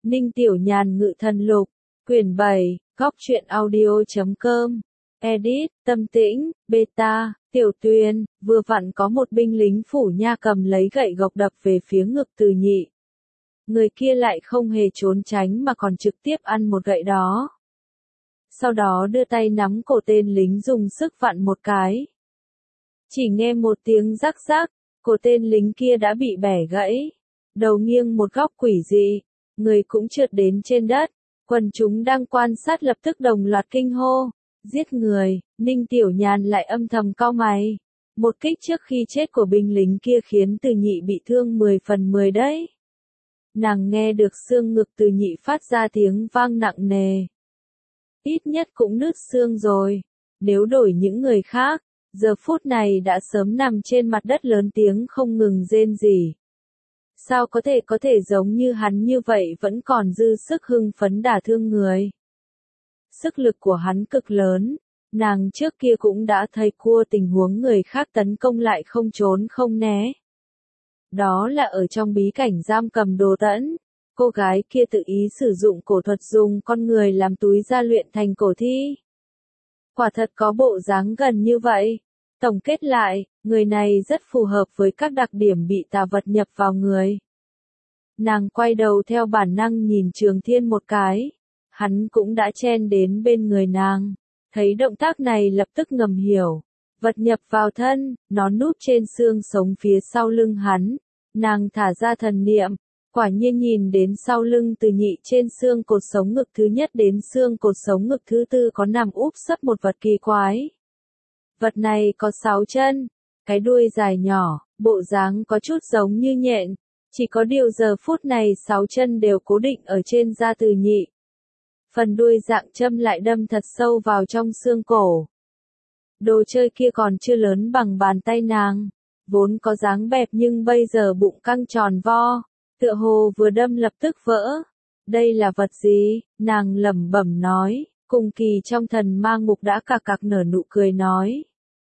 Ninh Tiểu Nhàn Ngự Thần Lục, quyển 7, góc truyện audio.com, edit, Tâm Tĩnh, beta, Tiểu Tuyền, vừa vặn có một binh lính phủ nha cầm lấy gậy gộc đập về phía ngực Từ Nhị. Người kia lại không hề trốn tránh mà còn trực tiếp ăn một gậy đó. Sau đó đưa tay nắm cổ tên lính dùng sức vặn một cái. Chỉ nghe một tiếng rắc rắc, cổ tên lính kia đã bị bẻ gãy. Đầu nghiêng một góc quỷ dị, người cũng trượt đến trên đất. Quần chúng đang quan sát lập tức đồng loạt kinh hô. Giết người, Ninh Tiểu Nhàn lại âm thầm cau mày. Một kích trước khi chết của binh lính kia khiến Từ Nhị bị thương 10 phần 10 đấy. Nàng nghe được xương ngực Từ Nhị phát ra tiếng vang nặng nề. Ít nhất cũng nứt xương rồi. Nếu đổi những người khác, giờ phút này đã sớm nằm trên mặt đất lớn tiếng không ngừng rên rỉ. Sao có thể giống như hắn như vậy vẫn còn dư sức hưng phấn đả thương người. Sức lực của hắn cực lớn, nàng trước kia cũng đã thấy qua tình huống người khác tấn công lại không trốn không né. Đó là ở trong bí cảnh giam cầm Đồ Tẫn, cô gái kia tự ý sử dụng cổ thuật dùng con người làm túi ra luyện thành cổ thi. Quả thật có bộ dáng gần như vậy. Tổng kết lại, người này rất phù hợp với các đặc điểm bị tà vật nhập vào người. Nàng quay đầu theo bản năng nhìn Trường Thiên một cái. Hắn cũng đã chen đến bên người nàng. Thấy động tác này lập tức ngầm hiểu. Vật nhập vào thân, nó núp trên xương sống phía sau lưng hắn. Nàng thả ra thần niệm. Quả nhiên nhìn đến sau lưng Từ Nhị trên xương cột sống ngực thứ nhất đến xương cột sống ngực thứ tư có nằm úp sấp một vật kỳ quái. Vật này có 6 chân, cái đuôi dài nhỏ, bộ dáng có chút giống như nhện. Chỉ có điều giờ phút này 6 chân đều cố định ở trên da Từ Nhị. Phần đuôi dạng châm lại đâm thật sâu vào trong xương cổ. Đồ chơi kia còn chưa lớn bằng bàn tay nàng, vốn có dáng bẹp nhưng bây giờ bụng căng tròn vo, tựa hồ vừa đâm lập tức vỡ. Đây là vật gì? Nàng lẩm bẩm nói, cùng kỳ trong thần ma ngục đã cạc cạc nở nụ cười nói.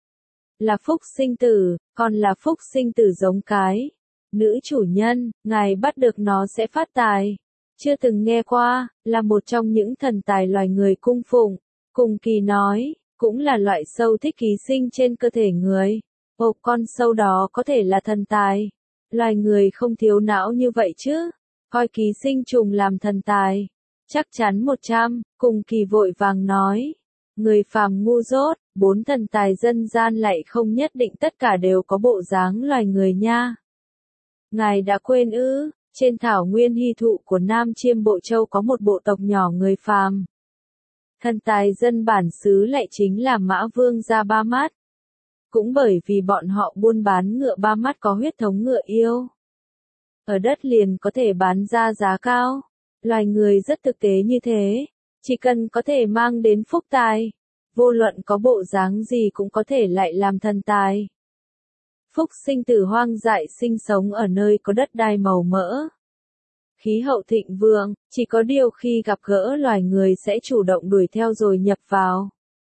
Là phúc sinh tử, còn là phúc sinh tử giống cái. Nữ chủ nhân, ngài bắt được nó sẽ phát tài. Chưa từng nghe qua, là một trong những thần tài loài người cung phụng. Cùng kỳ nói, cũng là loại sâu thích ký sinh trên cơ thể người. Ồ, con sâu đó có thể là thần tài. Loài người không thiếu não như vậy chứ. Coi ký sinh trùng làm thần tài. Chắc chắn 100, cùng kỳ vội vàng nói. Người phàm ngu dốt, 4 thần tài dân gian lại không nhất định tất cả đều có bộ dáng loài người nha. Ngài đã quên ư, trên thảo nguyên hy thụ của Nam Chiêm Bộ Châu có một bộ tộc nhỏ người phàm. Thần tài dân bản xứ lại chính là Mã Vương Gia Ba Mắt. Cũng bởi vì bọn họ buôn bán ngựa ba mắt có huyết thống ngựa yêu. Ở đất liền có thể bán ra giá cao. Loài người rất thực tế như thế. Chỉ cần có thể mang đến phúc tài. Vô luận có bộ dáng gì cũng có thể lại làm thần tài. Phúc sinh tử hoang dại sinh sống ở nơi có đất đai màu mỡ. Khí hậu thịnh vượng, chỉ có điều khi gặp gỡ loài người sẽ chủ động đuổi theo rồi nhập vào.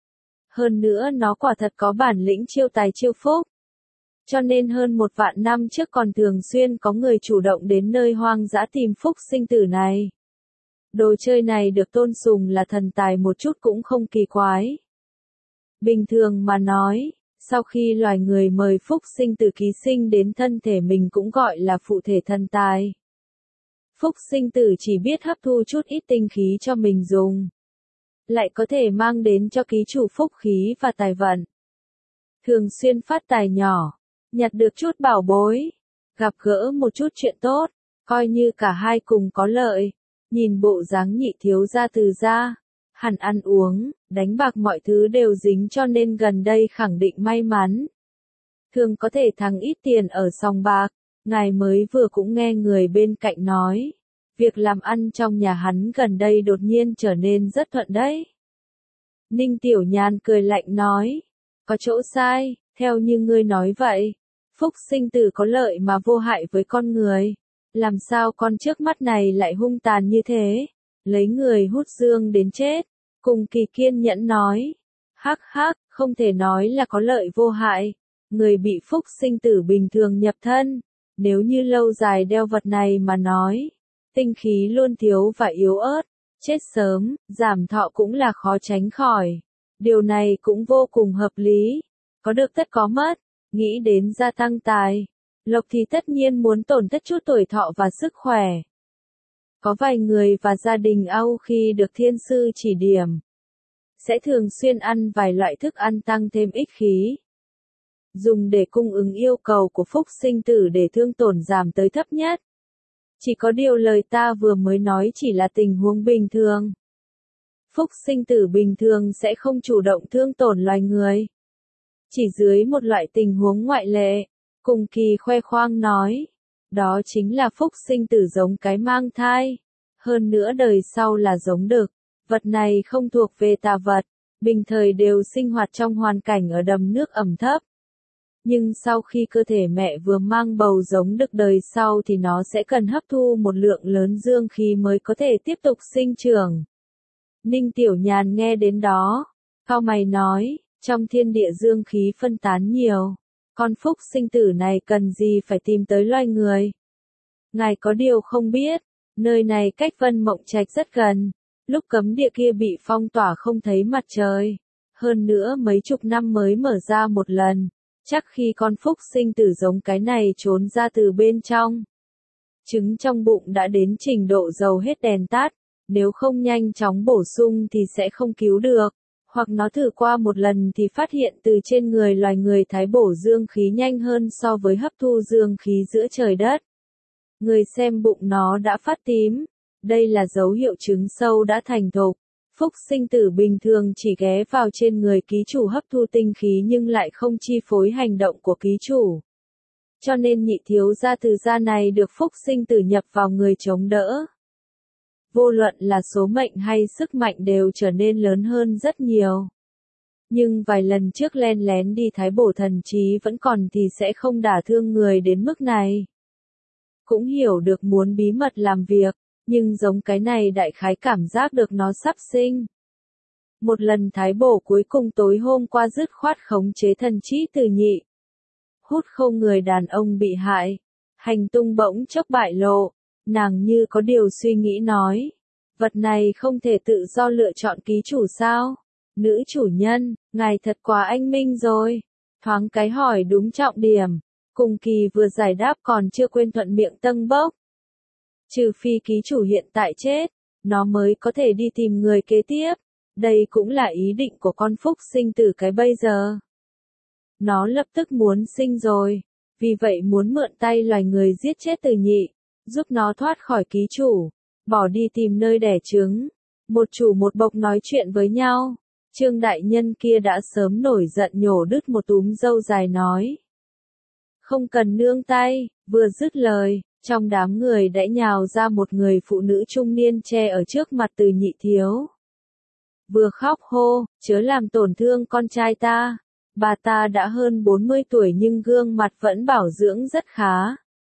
Hơn nữa nó quả thật có bản lĩnh chiêu tài chiêu phúc. Cho nên hơn 1 vạn năm trước còn thường xuyên có người chủ động đến nơi hoang dã tìm phúc sinh tử này. Đồ chơi này được tôn sùng là thần tài một chút cũng không kỳ quái. Bình thường mà nói, sau khi loài người mời phúc sinh tử ký sinh đến thân thể mình cũng gọi là phụ thể thần tài. Phúc sinh tử chỉ biết hấp thu chút ít tinh khí cho mình dùng. Lại có thể mang đến cho ký chủ phúc khí và tài vận. Thường xuyên phát tài nhỏ, nhặt được chút bảo bối, gặp gỡ một chút chuyện tốt, coi như cả hai cùng có lợi. Nhìn bộ dáng Nhị thiếu gia Từ gia, hẳn ăn uống, đánh bạc mọi thứ đều dính cho nên gần đây khẳng định may mắn. Thường có thể thắng ít tiền ở sòng bạc, ngài mới vừa cũng nghe người bên cạnh nói. Việc làm ăn trong nhà hắn gần đây đột nhiên trở nên rất thuận đấy. Ninh Tiểu Nhàn cười lạnh nói. Có chỗ sai, theo như ngươi nói vậy. Phúc sinh tử có lợi mà vô hại với con người. Làm sao con trước mắt này lại hung tàn như thế? Lấy người hút dương đến chết. Cùng kỳ kiên nhẫn nói. Hắc hắc, không thể nói là có lợi vô hại. Người bị phúc sinh tử bình thường nhập thân. Nếu như lâu dài đeo vật này mà nói. tinh khí luôn thiếu và yếu ớt, chết sớm, giảm thọ cũng là khó tránh khỏi. Điều này cũng vô cùng hợp lý. Có được tất có mất, nghĩ đến gia tăng tài lộc thì tất nhiên muốn tổn thất chút tuổi thọ và sức khỏe. Có vài người và gia đình Âu khi được thiên sư chỉ điểm, sẽ thường xuyên ăn vài loại thức ăn tăng thêm ích khí, dùng để cung ứng yêu cầu của phúc sinh tử để thương tổn giảm tới thấp nhất. Chỉ có điều lời ta vừa mới nói chỉ là tình huống bình thường. Phúc sinh tử bình thường sẽ không chủ động thương tổn loài người. Chỉ dưới một loại tình huống ngoại lệ, Cùng Kỳ khoe khoang nói. Đó chính là phúc sinh tử giống cái mang thai. Hơn nữa đời sau là giống đực. Vật này không thuộc về tà vật, bình thời đều sinh hoạt trong hoàn cảnh ở đầm nước ẩm thấp. Nhưng sau khi cơ thể mẹ vừa mang bầu giống đực đời sau thì nó sẽ cần hấp thu một lượng lớn dương khí mới có thể tiếp tục sinh trưởng. Ninh Tiểu Nhàn nghe đến đó, cau mày nói, trong thiên địa dương khí phân tán nhiều, con phúc sinh tử này cần gì phải tìm tới loài người. Ngài có điều không biết, nơi này cách Vân Mộng Trạch rất gần, lúc cấm địa kia bị phong tỏa không thấy mặt trời, hơn nữa mấy chục năm mới mở ra một lần, chắc khi con phúc sinh tử giống cái này trốn ra từ bên trong. Trứng trong bụng đã đến trình độ dầu hết đèn tắt, nếu không nhanh chóng bổ sung thì sẽ không cứu được, hoặc nó thử qua một lần thì phát hiện từ trên người loài người thái bổ dương khí nhanh hơn so với hấp thu dương khí giữa trời đất. Người xem bụng nó đã phát tím, đây là dấu hiệu trứng sâu đã thành thục. Phúc sinh tử bình thường chỉ ghé vào trên người ký chủ hấp thu tinh khí nhưng lại không chi phối hành động của ký chủ. Cho nên nhị thiếu gia từ gia này được phúc sinh tử nhập vào người chống đỡ. Vô luận là số mệnh hay sức mạnh đều trở nên lớn hơn rất nhiều. Nhưng vài lần trước len lén đi thái bổ thần trí vẫn còn thì sẽ không đả thương người đến mức này. Cũng hiểu được muốn bí mật làm việc, nhưng giống cái này đại khái cảm giác được nó sắp sinh. Một lần thái bổ cuối cùng tối hôm qua dứt khoát khống chế thần trí từ nhị. Hút không người đàn ông bị hại. Hành tung bỗng chốc bại lộ. Nàng như có điều suy nghĩ nói. Vật này không thể tự do lựa chọn ký chủ sao? Nữ chủ nhân, ngài thật quá anh minh rồi. Thoáng cái hỏi đúng trọng điểm. Cùng Kỳ vừa giải đáp còn chưa quên thuận miệng tâng bốc. Trừ phi ký chủ hiện tại chết, nó mới có thể đi tìm người kế tiếp. Đây cũng là ý định của con phúc sinh tử cái bây giờ. Nó lập tức muốn sinh rồi, vì vậy muốn mượn tay loài người giết chết từ nhị, giúp nó thoát khỏi ký chủ, bỏ đi tìm nơi đẻ trứng. Một chủ một bộc nói chuyện với nhau, Trương đại nhân kia đã sớm nổi giận nhổ đứt một túm râu dài nói. Không cần nương tay, vừa dứt lời, trong đám người đã nhào ra một người phụ nữ trung niên che ở trước mặt từ nhị thiếu. Vừa khóc hô, chớ làm tổn thương con trai ta. Bà ta đã hơn 40 tuổi nhưng gương mặt vẫn bảo dưỡng rất khá.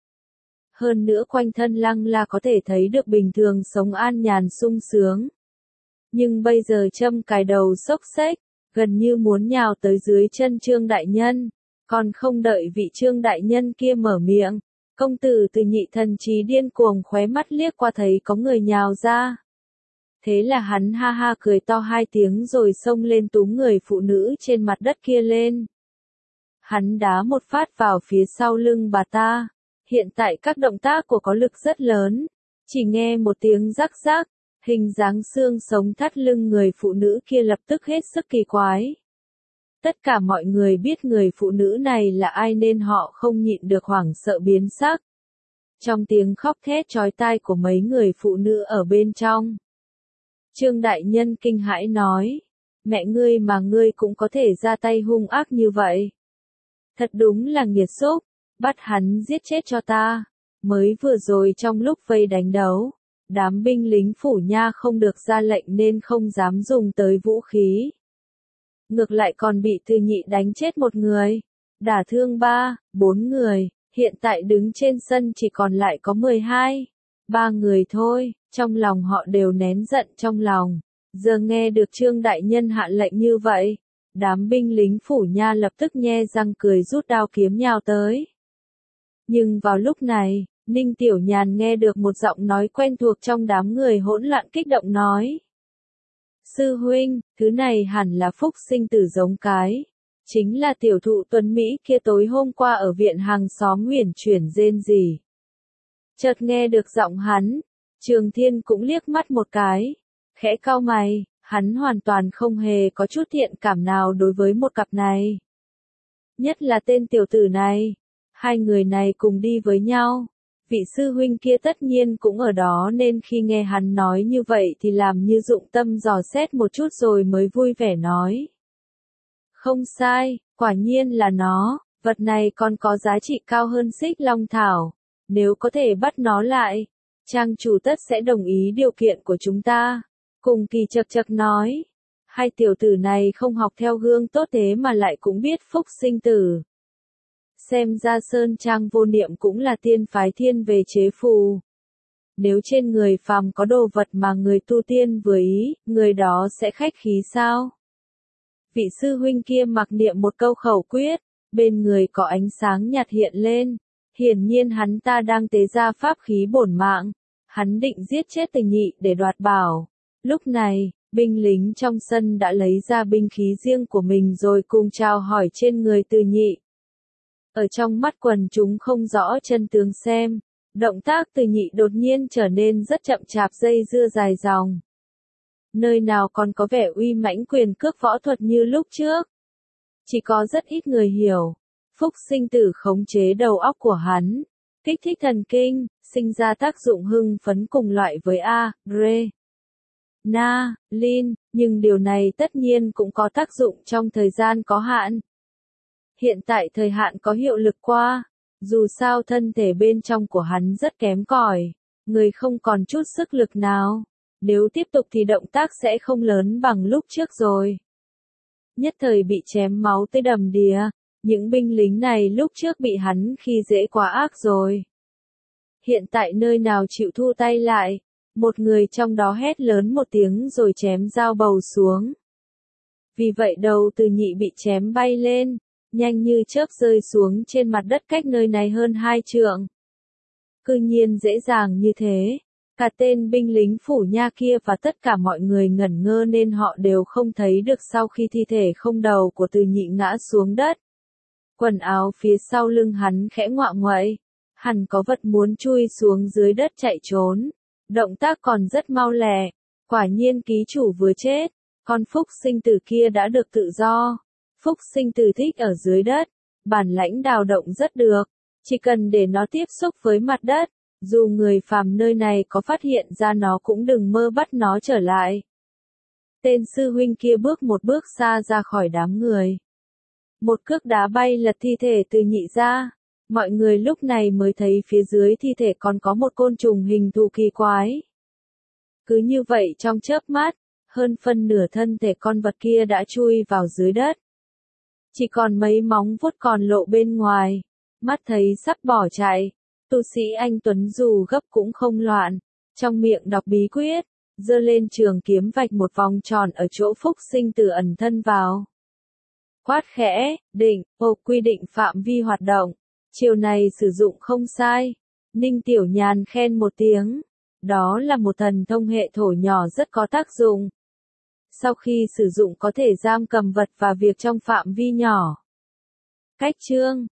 Hơn nữa quanh thân lăng là có thể thấy được bình thường sống an nhàn sung sướng. Nhưng bây giờ châm cài đầu xốc xếch, gần như muốn nhào tới dưới chân Trương đại nhân. Còn không đợi vị Trương đại nhân kia mở miệng, công tử từ nhị thần trí điên cuồng khóe mắt liếc qua thấy có người nhào ra. Thế là hắn ha ha cười to hai tiếng rồi xông lên túm người phụ nữ trên mặt đất kia lên. Hắn đá một phát vào phía sau lưng bà ta. Hiện tại các động tác của có lực rất lớn. Chỉ nghe một tiếng rắc rắc, hình dáng xương sống thắt lưng người phụ nữ kia lập tức hết sức kỳ quái. Tất cả mọi người biết người phụ nữ này là ai nên họ không nhịn được hoảng sợ biến sắc. Trong tiếng khóc thét chói tai của mấy người phụ nữ ở bên trong. Trương đại nhân kinh hãi nói, mẹ ngươi mà ngươi cũng có thể ra tay hung ác như vậy. Thật đúng là nghiệt xúc, bắt hắn giết chết cho ta. Mới vừa rồi trong lúc vây đánh đấu, đám binh lính phủ nha không được ra lệnh nên không dám dùng tới vũ khí. Ngược lại còn bị từ nhị đánh chết một người, đả thương 4 người, hiện tại đứng trên sân chỉ còn lại có 3 người thôi. Trong lòng họ đều nén giận trong lòng. Giờ nghe được Trương đại nhân hạ lệnh như vậy, đám binh lính phủ nha lập tức nhe răng cười rút đao kiếm nhào tới. Nhưng vào lúc này, Ninh Tiểu Nhàn nghe được một giọng nói quen thuộc trong đám người hỗn loạn kích động nói. Sư huynh, thứ này hẳn là phúc sinh tử giống cái. Chính là tiểu thụ tuấn Mỹ kia tối hôm qua ở viện hàng xóm huyền chuyển rên rỉ. Chợt nghe được giọng hắn, Trường Thiên cũng liếc mắt một cái, khẽ cau mày, hắn hoàn toàn không hề có chút thiện cảm nào đối với một cặp này. Nhất là tên tiểu tử này, hai người này cùng đi với nhau, vị sư huynh kia tất nhiên cũng ở đó nên khi nghe hắn nói như vậy thì làm như dụng tâm dò xét một chút rồi mới vui vẻ nói. Không sai, quả nhiên là nó, vật này còn có giá trị cao hơn Xích Long Thảo, nếu có thể bắt nó lại, trang chủ tất sẽ đồng ý điều kiện của chúng ta. Cùng Kỳ chậc chậc nói, hai tiểu tử này không học theo gương tốt thế mà lại cũng biết phúc sinh tử. Xem ra Sơn Trang Vô Niệm cũng là tiên phái thiên về chế phù. Nếu trên người phàm có đồ vật mà người tu tiên vừa ý, người đó sẽ khách khí sao? Vị sư huynh kia mặc niệm một câu khẩu quyết, bên người có ánh sáng nhạt hiện lên. Hiển nhiên hắn ta đang tế ra pháp khí bổn mạng. Hắn định giết chết Từ Nhị để đoạt bảo. Lúc này, binh lính trong sân đã lấy ra binh khí riêng của mình rồi cùng chào hỏi trên người Từ Nhị. Ở trong mắt quần chúng không rõ chân tướng xem, động tác Từ Nhị đột nhiên trở nên rất chậm chạp dây dưa dài dòng. Nơi nào còn có vẻ uy mãnh quyền cước võ thuật như lúc trước. Chỉ có rất ít người hiểu. Phúc sinh tử khống chế đầu óc của hắn, kích thích thần kinh, sinh ra tác dụng hưng phấn cùng loại với Lin, nhưng điều này tất nhiên cũng có tác dụng trong thời gian có hạn. Hiện tại thời hạn có hiệu lực qua, dù sao thân thể bên trong của hắn rất kém cỏi, người không còn chút sức lực nào, nếu tiếp tục thì động tác sẽ không lớn bằng lúc trước rồi. Nhất thời bị chém máu tới đầm đìa, những binh lính này lúc trước bị hắn khi dễ quá ác rồi. Hiện tại nơi nào chịu thu tay lại, một người trong đó hét lớn một tiếng rồi chém dao bầu xuống. Vì vậy đầu Từ Nhị bị chém bay lên, nhanh như chớp rơi xuống trên mặt đất cách nơi này hơn 2 trượng. Cư nhiên dễ dàng như thế, cả tên binh lính phủ nha kia và tất cả mọi người ngẩn ngơ nên họ đều không thấy được sau khi thi thể không đầu của Từ Nhị ngã xuống đất. Quần áo phía sau lưng hắn khẽ ngoạ nguậy, hẳn có vật muốn chui xuống dưới đất chạy trốn. Động tác còn rất mau lẹ, quả nhiên ký chủ vừa chết, con phúc sinh tử kia đã được tự do. Phúc sinh tử thích ở dưới đất, bản lãnh đào động rất được, chỉ cần để nó tiếp xúc với mặt đất, dù người phàm nơi này có phát hiện ra nó cũng đừng mơ bắt nó trở lại. Tên sư huynh kia bước một bước xa ra khỏi đám người. Một cước đá bay lật thi thể Từ Nhị ra, mọi người lúc này mới thấy phía dưới thi thể còn có một côn trùng hình thù kỳ quái. Cứ như vậy trong chớp mắt, hơn phân nửa thân thể con vật kia đã chui vào dưới đất. Chỉ còn mấy móng vuốt còn lộ bên ngoài, mắt thấy sắp bỏ chạy, tu sĩ anh Tuấn dù gấp cũng không loạn, trong miệng đọc bí quyết, giơ lên trường kiếm vạch một vòng tròn ở chỗ phúc sinh tử ẩn thân vào. Quát khẽ, định, quy định phạm vi hoạt động, chiều này sử dụng không sai. Ninh Tiểu Nhàn khen một tiếng, đó là một thần thông hệ thổ nhỏ rất có tác dụng. Sau khi sử dụng có thể giam cầm vật và việc trong phạm vi nhỏ. Cách chương